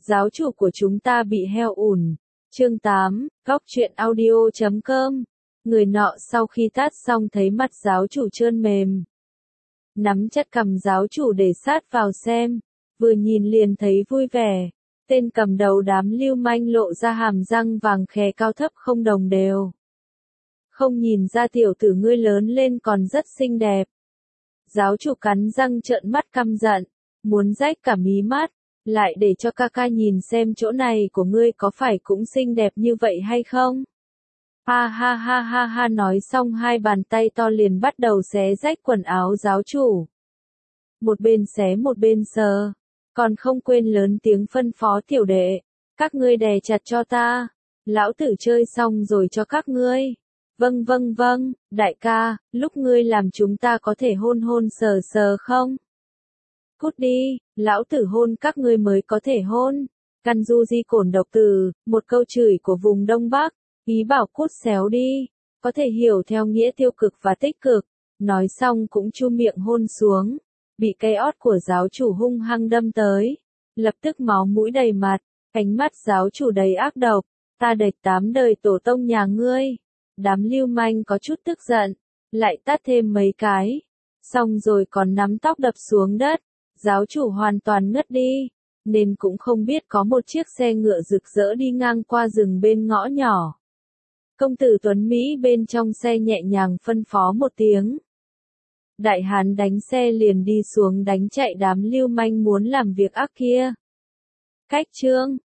giáo chủ của chúng ta bị heo ủn. Chương 8, Góc truyện audio.com. Người nọ sau khi tát xong thấy mặt giáo chủ trơn mềm. Nắm chặt cằm giáo chủ để sát vào xem, vừa nhìn liền thấy vui vẻ. Tên cầm đầu đám lưu manh lộ ra hàm răng vàng khè cao thấp không đồng đều. Không nhìn ra tiểu tử ngươi lớn lên còn rất xinh đẹp. Giáo chủ cắn răng trợn mắt căm giận, muốn rách cả mí mắt, lại để cho ca ca nhìn xem chỗ này của ngươi có phải cũng xinh đẹp như vậy hay không? Ha ha ha ha ha, nói xong hai bàn tay to liền bắt đầu xé rách quần áo giáo chủ. Một bên xé một bên sờ, còn không quên lớn tiếng phân phó tiểu đệ, các ngươi đè chặt cho ta, lão tử chơi xong rồi cho các ngươi. Vâng vâng vâng, đại ca, lúc ngươi làm chúng ta có thể hôn hôn sờ sờ không? Cút đi, lão tử hôn các ngươi mới có thể hôn. Căn du di cổn độc từ, một câu chửi của vùng Đông Bắc, ý bảo cút xéo đi, có thể hiểu theo nghĩa tiêu cực và tích cực. Nói xong cũng chu miệng hôn xuống, bị cây ót của giáo chủ hung hăng đâm tới, lập tức máu mũi đầy mặt, ánh mắt giáo chủ đầy ác độc, ta đệt 8 đời tổ tông nhà ngươi. Đám lưu manh có chút tức giận, lại tát thêm mấy cái, xong rồi còn nắm tóc đập xuống đất, giáo chủ hoàn toàn ngất đi, nên cũng không biết có một chiếc xe ngựa rực rỡ đi ngang qua rừng bên ngõ nhỏ. Công tử Tuấn Mỹ bên trong xe nhẹ nhàng phân phó một tiếng. Đại hán đánh xe liền đi xuống đánh chạy đám lưu manh muốn làm việc ác kia. Cách chương